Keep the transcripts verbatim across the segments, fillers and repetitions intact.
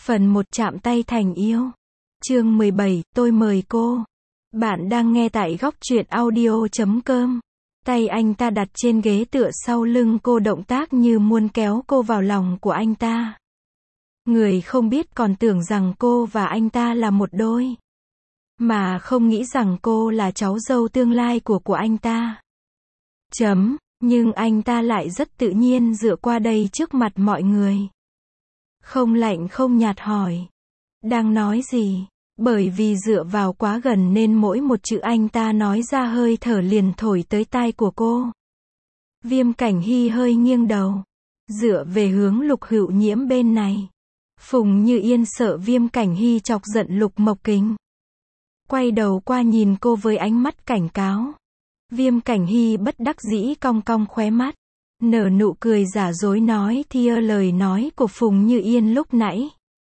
Phần một chạm tay thành yêu. Chương mười bảy, tôi mời cô. Bạn đang nghe tại góc truyện audio chấm com. Tay anh ta đặt trên ghế tựa sau lưng cô, động tác như muốn kéo cô vào lòng của anh ta. Người không biết còn tưởng rằng cô và anh ta là một đôi. Mà không nghĩ rằng cô là cháu dâu tương lai của của anh ta. Chấm, nhưng anh ta lại rất tự nhiên dựa qua đây trước mặt mọi người. Không lạnh không nhạt hỏi. Đang nói gì? Bởi vì dựa vào quá gần nên mỗi một chữ anh ta nói ra hơi thở liền thổi tới tai của cô. Viêm Cảnh Hy hơi nghiêng đầu, dựa về hướng Lục Hữu Nhiễm bên này. Phùng Như Yên sợ Viêm Cảnh Hy chọc giận Lục Mộc Kình, quay đầu qua nhìn cô với ánh mắt cảnh cáo. Viêm Cảnh Hy bất đắc dĩ cong cong khóe mắt, nở nụ cười giả dối nói thia lời nói của Phùng Như Yên lúc nãy.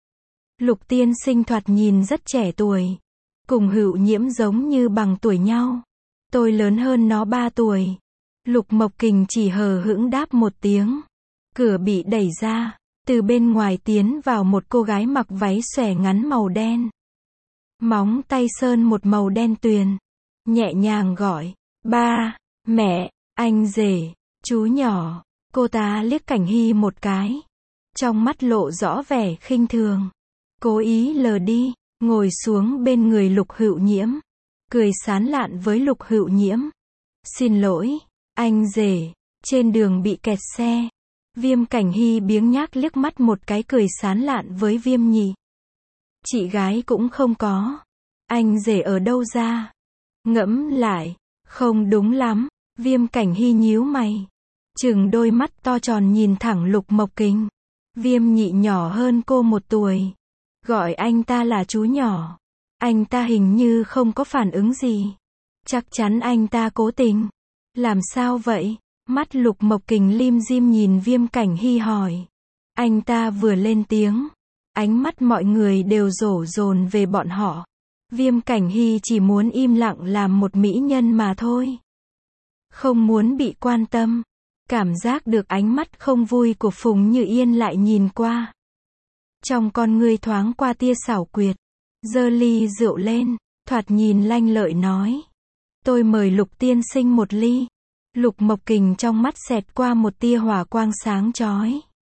Lục tiên sinh thoạt nhìn rất trẻ tuổi, cùng Hữu Nhiễm giống như bằng tuổi nhau. Tôi lớn hơn nó ba tuổi. Lục Mộc Kình chỉ hờ hững đáp một tiếng. Cửa bị đẩy ra, từ bên ngoài tiến vào một cô gái mặc váy xòe ngắn màu đen. Móng tay sơn một màu đen tuyền. Nhẹ nhàng gọi, ba, mẹ, anh rể, chú nhỏ. Cô ta liếc Cảnh Hy một cái, trong mắt lộ rõ vẻ khinh thường. Cố ý lờ đi, ngồi xuống bên người Lục Hữu Nhiễm, cười sán lạn với Lục Hữu Nhiễm. Xin lỗi, anh rể, trên đường bị kẹt xe. Viêm Cảnh Hy biếng nhác liếc mắt một cái cười sán lạn với Viêm Nhị. Chị gái cũng không có. Anh rể ở đâu ra? Ngẫm lại, không đúng lắm. Viêm Cảnh Hy nhíu mày, chừng đôi mắt to tròn nhìn thẳng Lục Mộc Kình. Viêm Nhị nhỏ hơn cô một tuổi. Gọi anh ta là chú nhỏ. Anh ta hình như không có phản ứng gì. Chắc chắn anh ta cố tình. Làm sao vậy? Mắt Lục Mộc Kình lim dim nhìn Viêm Cảnh Hy hỏi. Anh ta vừa lên tiếng, ánh mắt mọi người đều đổ dồn về bọn họ. Viêm Cảnh Hy chỉ muốn im lặng làm một mỹ nhân mà thôi. Không muốn bị quan tâm. Cảm giác được ánh mắt không vui của Phùng Như Yên lại nhìn qua. Trong con ngươi thoáng qua tia xảo quyệt. Giơ ly rượu lên, thoạt nhìn lanh lợi nói. Tôi mời Lục tiên sinh một ly. Lục Mộc Kình trong mắt xẹt qua một tia hỏa quang sáng chói.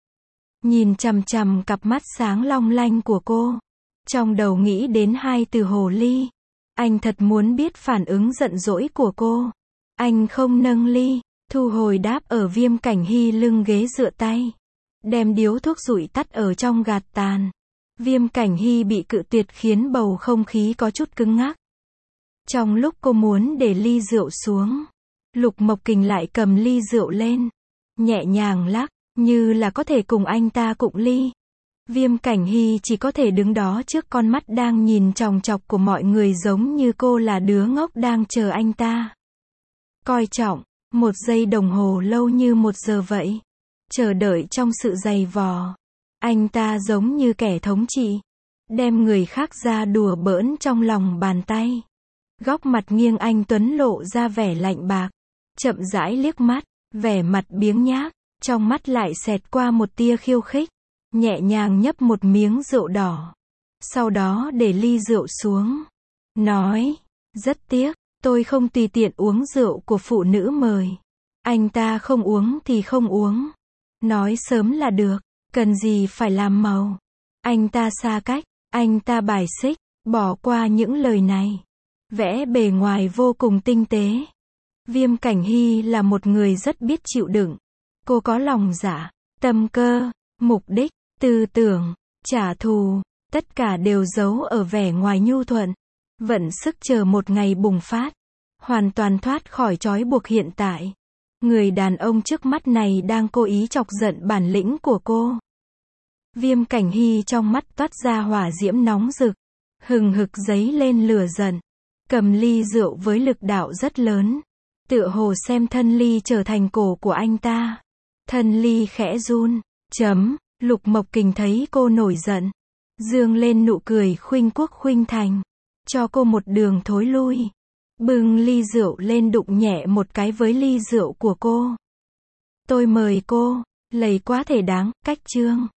Nhìn chằm chằm cặp mắt sáng long lanh của cô. Trong đầu nghĩ đến hai từ hồ ly. Anh thật muốn biết phản ứng giận dỗi của cô. Anh không nâng ly, thu hồi đáp ở Viêm Cảnh Hy lưng ghế dựa tay. Đem điếu thuốc rụi tắt ở trong gạt tàn. Viêm Cảnh Hy bị cự tuyệt khiến bầu không khí có chút cứng ngắc. Trong lúc cô muốn để ly rượu xuống, Lục Mộc Kình lại cầm ly rượu lên, nhẹ nhàng lắc, như là có thể cùng anh ta cụng ly. Viêm Cảnh Hy chỉ có thể đứng đó trước con mắt đang nhìn chòng chọc của mọi người, giống như cô là đứa ngốc đang chờ anh ta. Coi trọng, một giây đồng hồ lâu như một giờ vậy. Chờ đợi trong sự dày vò. Anh ta giống như kẻ thống trị, đem người khác ra đùa bỡn trong lòng bàn tay. Góc mặt nghiêng anh tuấn lộ ra vẻ lạnh bạc, chậm rãi liếc mắt, vẻ mặt biếng nhác, trong mắt lại xẹt qua một tia khiêu khích. Nhẹ nhàng nhấp một miếng rượu đỏ, sau đó để ly rượu xuống, nói, rất tiếc, tôi không tùy tiện uống rượu của phụ nữ mời. Anh ta không uống thì không uống. Nói sớm là được, cần gì phải làm màu. Anh ta xa cách, anh ta bài xích, bỏ qua những lời này. Vẽ bề ngoài vô cùng tinh tế. Viêm Cảnh Hy là một người rất biết chịu đựng. Cô có lòng dạ, tâm cơ, mục đích, tư tưởng, trả thù, tất cả đều giấu ở vẻ ngoài nhu thuận. Vận sức chờ một ngày bùng phát, hoàn toàn thoát khỏi trói buộc hiện tại. Người đàn ông trước mắt này đang cố ý chọc giận bản lĩnh của cô. Viêm Cảnh Hy trong mắt toát ra hỏa diễm nóng rực, hừng hực dấy lên lửa giận. Cầm ly rượu với lực đạo rất lớn, tựa hồ xem thân ly trở thành cổ của anh ta. Thân ly khẽ run. Chấm. Lục Mộc Kình thấy cô nổi giận, dương lên nụ cười khuynh quốc khuynh thành, cho cô một đường thối lui. Bưng ly rượu lên đụng nhẹ một cái với ly rượu của cô. Tôi mời cô, lầy quá thể đáng, cách chương.